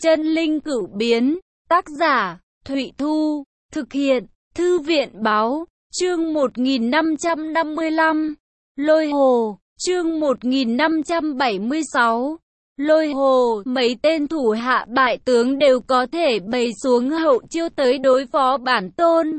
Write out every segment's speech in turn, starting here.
Chân linh cửu biến, tác giả, Thụy Thu, thực hiện, Thư viện báo, chương 1555, Lôi Hồ, chương 1576, Lôi Hồ, mấy tên thủ hạ bại tướng đều có thể bày xuống hậu chiêu tới đối phó bản tôn.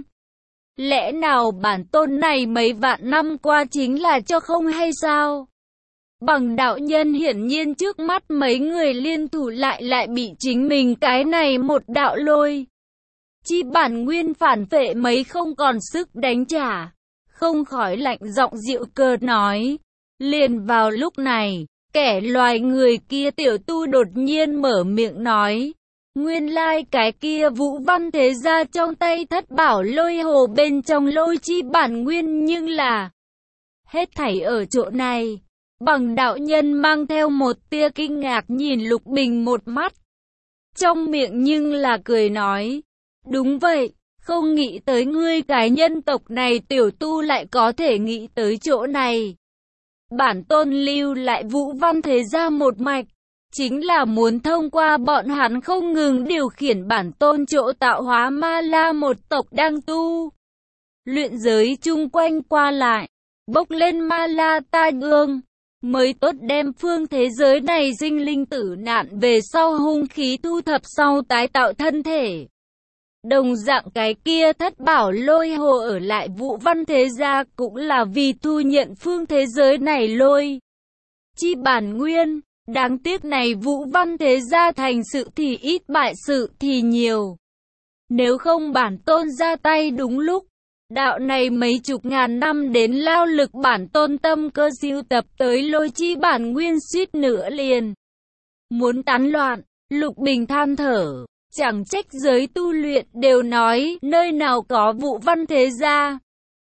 Lẽ nào bản tôn này mấy vạn năm qua chính là cho không hay sao? Bằng đạo nhân hiển nhiên trước mắt mấy người liên thủ lại bị chính mình cái này một đạo lôi chi bản nguyên phản phệ mấy không còn sức đánh trả, không khỏi lạnh giọng dịu cợt nói. Liền vào lúc này, kẻ loài người kia tiểu tu đột nhiên mở miệng nói. Nguyên lai cái kia Vũ Văn Thế Gia trong tay thất bảo lôi hồ bên trong lôi chi bản nguyên, nhưng là hết thảy ở chỗ này. Bằng đạo nhân mang theo một tia kinh ngạc nhìn Lục Bình một mắt, trong miệng nhưng là cười nói. Đúng vậy, không nghĩ tới ngươi cái nhân tộc này tiểu tu lại có thể nghĩ tới chỗ này. Bản tôn lưu lại Vũ Văn Thế Gia một mạch, chính là muốn thông qua bọn hắn không ngừng điều khiển bản tôn chỗ tạo hóa ma la một tộc đang tu luyện giới chung quanh qua lại, bốc lên ma la tai ương, mới tốt đem phương thế giới này sinh linh tử nạn về sau hung khí thu thập sau tái tạo thân thể. Đồng dạng cái kia thất bảo lôi hồ ở lại Vũ Văn Thế Gia cũng là vì thu nhận phương thế giới này lôi chi bản nguyên. Đáng tiếc này Vũ Văn Thế Gia thành sự thì ít bại sự thì nhiều. Nếu không bản tôn ra tay đúng lúc, đạo này mấy chục ngàn năm đến lao lực bản tôn tâm cơ sưu tập tới lôi chi bản nguyên suýt nữa liền muốn tán loạn. Lục Bình than thở, chẳng trách giới tu luyện đều nói nơi nào có Vũ Văn Thế Gia,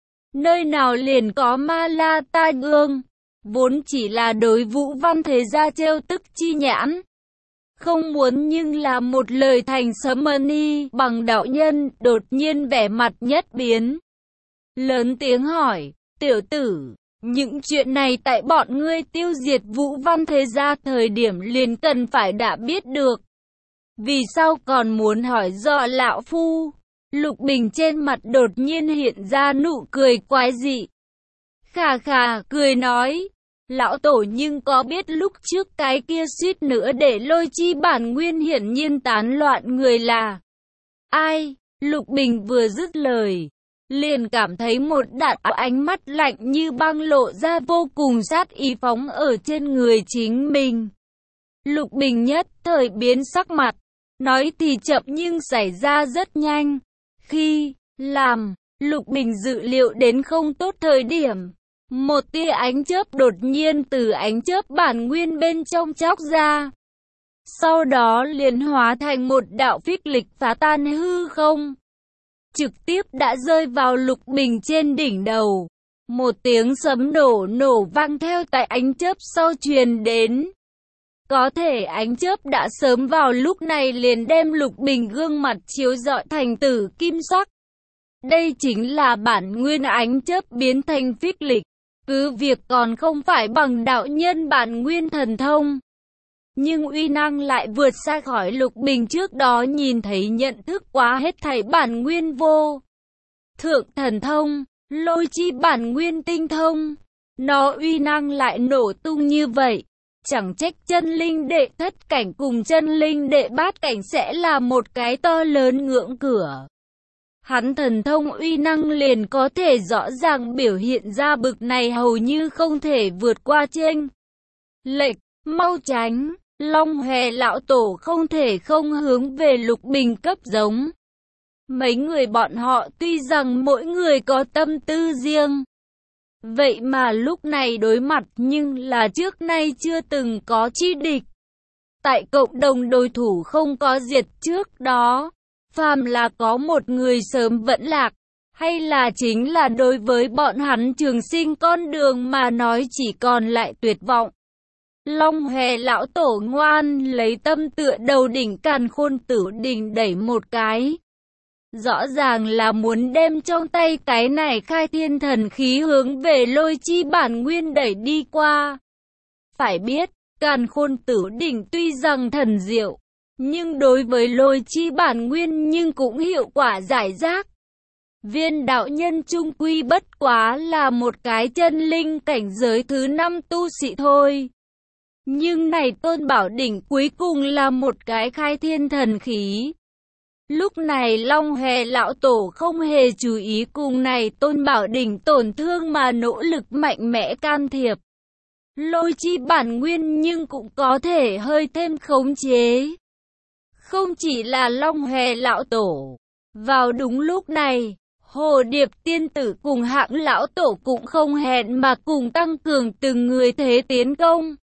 nơi nào liền có ma la tai ương. Vốn chỉ là đối Vũ Văn Thế Gia trêu tức chi nhãn, không muốn, nhưng là một lời thành sấm ni. Bằng đạo nhân đột nhiên vẻ mặt nhất biến, lớn tiếng hỏi. Tiểu tử, những chuyện này tại bọn ngươi tiêu diệt Vũ Văn Thế Gia thời điểm liền cần phải đã biết được, vì sao còn muốn hỏi dò lão phu? Lục Bình trên mặt đột nhiên hiện ra nụ cười quái dị, khà khà cười nói. Lão tổ nhưng có biết lúc trước cái kia suýt nữa để lôi chi bản nguyên hiển nhiên tán loạn người là ai? Lục Bình vừa dứt lời, liền cảm thấy một đạo ánh mắt lạnh như băng lộ ra vô cùng sát ý phóng ở trên người chính mình. Lục Bình nhất thời biến sắc mặt, nói thì chậm nhưng xảy ra rất nhanh. Khi làm Lục Bình dự liệu đến không tốt thời điểm, một tia ánh chớp đột nhiên từ ánh chớp bản nguyên bên trong chóc ra. Sau đó liền hóa thành một đạo phích lịch phá tan hư không, trực tiếp đã rơi vào Lục Bình trên đỉnh đầu. Một tiếng sấm nổ vang theo tại ánh chớp sau truyền đến. Có thể ánh chớp đã sớm vào lúc này liền đem Lục Bình gương mặt chiếu rọi thành tử kim sắc. Đây chính là bản nguyên ánh chớp biến thành phích lịch. Cứ việc còn không phải bằng đạo nhân bản nguyên thần thông, nhưng uy năng lại vượt xa khỏi Lục Bình trước đó nhìn thấy nhận thức quá hết thảy bản nguyên vô thượng thần thông, lôi chi bản nguyên tinh thông. Nó uy năng lại nổ tung như vậy, chẳng trách chân linh đệ thất cảnh cùng chân linh đệ bát cảnh sẽ là một cái to lớn ngưỡng cửa. Hắn thần thông uy năng liền có thể rõ ràng biểu hiện ra bực này hầu như không thể vượt qua chênh lệch. Mau tránh! Long Hòe lão tổ không thể không hướng về Lục Bình cấp giống. Mấy người bọn họ tuy rằng mỗi người có tâm tư riêng, vậy mà lúc này đối mặt nhưng là trước nay chưa từng có chi địch. Tại cộng đồng đối thủ không có diệt trước đó, phàm là có một người sớm vẫn lạc, hay là chính là đối với bọn hắn trường sinh con đường mà nói chỉ còn lại tuyệt vọng. Long Hòe lão tổ ngoan lấy tâm tựa đầu đỉnh Càn Khôn Tử Đỉnh đẩy một cái. Rõ ràng là muốn đem trong tay cái này khai thiên thần khí hướng về lôi chi bản nguyên đẩy đi qua. Phải biết, Càn Khôn Tử Đỉnh tuy rằng thần diệu, nhưng đối với lôi chi bản nguyên nhưng cũng hiệu quả giải rác. Viên đạo nhân chung quy bất quá là một cái chân linh cảnh giới thứ 5 tu sĩ thôi. Nhưng này Tôn Bảo Đỉnh cuối cùng là một cái khai thiên thần khí. Lúc này Long Hề lão tổ không hề chú ý cùng này Tôn Bảo Đỉnh tổn thương mà nỗ lực mạnh mẽ can thiệp. Lôi chi bản nguyên nhưng cũng có thể hơi thêm khống chế. Không chỉ là Long Hề lão tổ. Vào đúng lúc này, Hồ Điệp tiên tử cùng Hạng lão tổ cũng không hẹn mà cùng tăng cường từng người thế tiến công.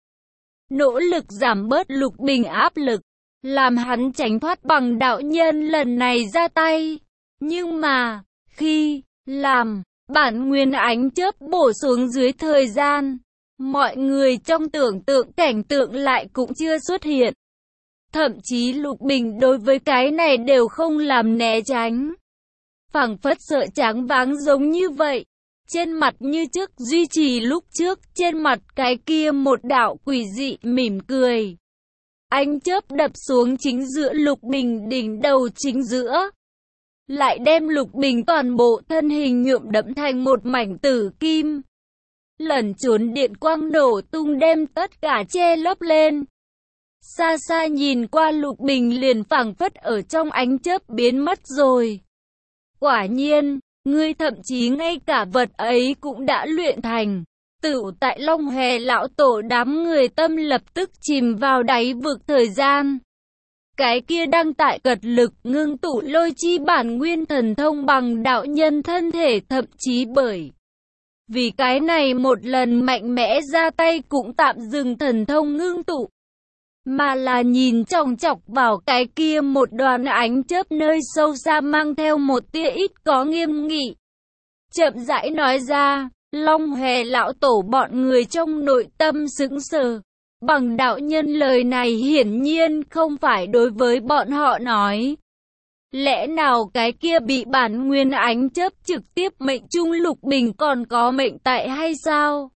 Nỗ lực giảm bớt Lục Bình áp lực, làm hắn tránh thoát bằng đạo nhân lần này ra tay. Nhưng mà, khi làm bản nguyên ánh chớp bổ xuống dưới thời gian, mọi người trong tưởng tượng cảnh tượng lại cũng chưa xuất hiện. Thậm chí Lục Bình đối với cái này đều không làm né tránh. Phảng phất sợ tráng váng giống như vậy. Trên mặt như trước duy trì lúc trước, trên mặt cái kia một đạo quỷ dị mỉm cười. Ánh chớp đập xuống chính giữa Lục Bình đỉnh đầu chính giữa. Lại đem Lục Bình toàn bộ thân hình nhuộm đẫm thành một mảnh tử kim. Lẩn trốn điện quang nổ tung đem tất cả che lấp lên. Xa xa nhìn qua Lục Bình liền phảng phất ở trong ánh chớp biến mất rồi. Quả nhiên, ngươi thậm chí ngay cả vật ấy cũng đã luyện thành. Tựu tại Long Hề lão tổ đám người tâm lập tức chìm vào đáy vực thời gian. Cái kia đang tại cật lực ngưng tụ lôi chi bản nguyên thần thông bằng đạo nhân thân thể, thậm chí bởi vì cái này một lần mạnh mẽ ra tay cũng tạm dừng thần thông ngưng tụ. Mà là nhìn chòng chọc vào cái kia một đoàn ánh chớp nơi sâu xa mang theo một tia ít có nghiêm nghị. Chậm rãi nói ra, Long Hề lão tổ bọn người trong nội tâm sững sờ. Bằng đạo nhân lời này hiển nhiên không phải đối với bọn họ nói. Lẽ nào cái kia bị bản nguyên ánh chớp trực tiếp mệnh trung Lục Bình còn có mệnh tại hay sao?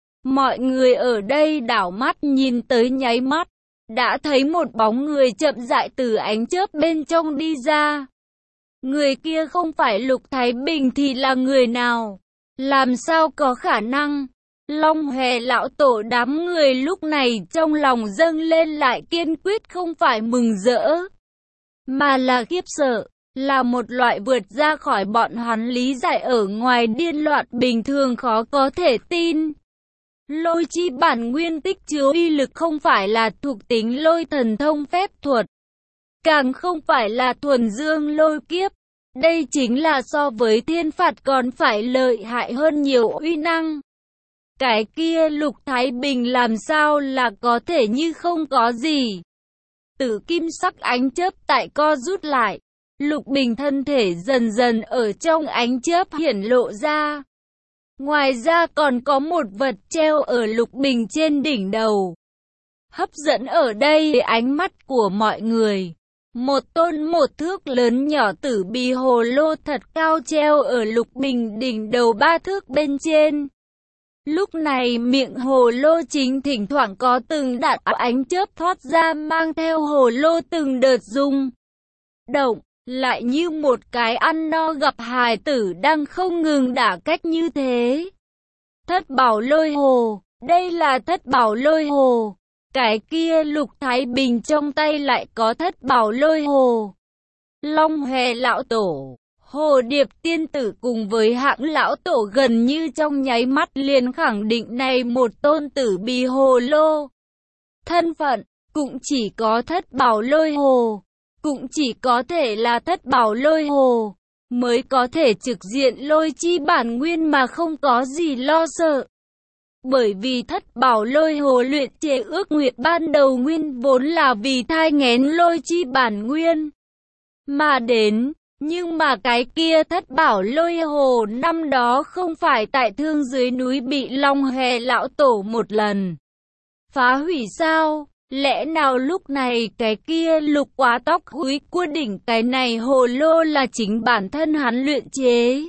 Mọi người ở đây đảo mắt nhìn tới nháy mắt. Đã thấy một bóng người chậm rãi từ ánh chớp bên trong đi ra. Người kia không phải Lục Thái Bình thì là người nào? Làm sao có khả năng? Long Hề lão tổ đám người lúc này trong lòng dâng lên lại kiên quyết không phải mừng rỡ, mà là khiếp sợ, là một loại vượt ra khỏi bọn hắn lý giải ở ngoài điên loạn bình thường khó có thể tin. Lôi chi bản nguyên tích chứa uy lực không phải là thuộc tính lôi thần thông phép thuật, càng không phải là thuần dương lôi kiếp. Đây chính là so với thiên phạt còn phải lợi hại hơn nhiều uy năng. Cái kia Lục Thái Bình làm sao là có thể như không có gì. Tử kim sắc ánh chớp tại co rút lại. Lục Bình thân thể dần dần ở trong ánh chớp hiển lộ ra. Ngoài ra còn có một vật treo ở Lục Bình trên đỉnh đầu. Hấp dẫn ở đây ánh mắt của mọi người. Một tôn một thước lớn nhỏ tử bi hồ lô thật cao treo ở Lục Bình đỉnh đầu 3 thước bên trên. Lúc này miệng hồ lô chính thỉnh thoảng có từng đạn ánh chớp thoát ra mang theo hồ lô từng đợt rung động, lại như một cái ăn no gặp hài tử đang không ngừng đả cách như thế. Thất bảo lôi hồ, đây là thất bảo lôi hồ. Cái kia Lục Thái Bình trong tay lại có thất bảo lôi hồ. Long Hề lão tổ, Hồ Điệp tiên tử cùng với Hạng lão tổ gần như trong nháy mắt liền khẳng định này một tôn tử bi hồ lô. Thân phận, cũng chỉ có thất bảo lôi hồ, cũng chỉ có thể là thất bảo lôi hồ, mới có thể trực diện lôi chi bản nguyên mà không có gì lo sợ. Bởi vì thất bảo lôi hồ luyện chế ước nguyện ban đầu nguyên vốn là vì thai nghén lôi chi bản nguyên mà đến. Nhưng mà cái kia thất bảo lôi hồ năm đó không phải tại Thương dưới núi bị Long Hề lão tổ một lần phá hủy sao? Lẽ nào lúc này cái kia lục quá tóc húi cua đỉnh cái này hồ lô là chính bản thân hắn luyện chế?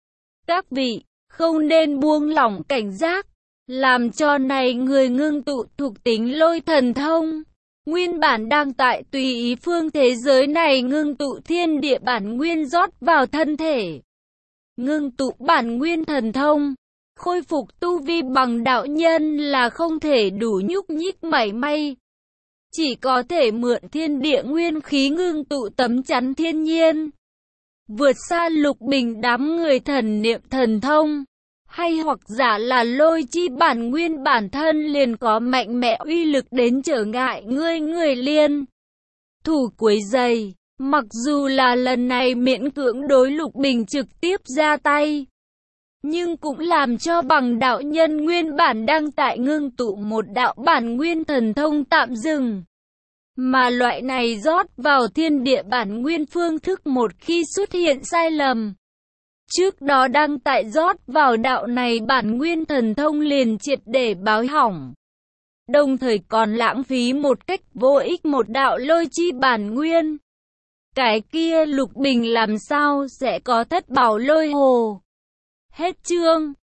Các vị, không nên buông lỏng cảnh giác, làm cho này người ngưng tụ thuộc tính lôi thần thông. Nguyên bản đang tại tùy ý phương thế giới này ngưng tụ thiên địa bản nguyên rót vào thân thể. Ngưng tụ bản nguyên thần thông. Khôi phục tu vi bằng đạo nhân là không thể đủ nhúc nhích mảy may. Chỉ có thể mượn thiên địa nguyên khí ngưng tụ tấm chắn thiên nhiên. Vượt xa Lục Bình đám người thần niệm thần thông. Hay hoặc giả là lôi chi bản nguyên bản thân liền có mạnh mẽ uy lực đến trở ngại người liên. Thủ quấy dày. Mặc dù là lần này miễn cưỡng đối Lục Bình trực tiếp ra tay. Nhưng cũng làm cho bằng đạo nhân nguyên bản đang tại ngưng tụ một đạo bản nguyên thần thông tạm dừng. Mà loại này rót vào thiên địa bản nguyên phương thức một khi xuất hiện sai lầm. Trước đó đang tại rót vào đạo này bản nguyên thần thông liền triệt để báo hỏng. Đồng thời còn lãng phí một cách vô ích một đạo lôi chi bản nguyên. Cái kia Lục Bình làm sao sẽ có thất bảo lôi hồ. Hết chương.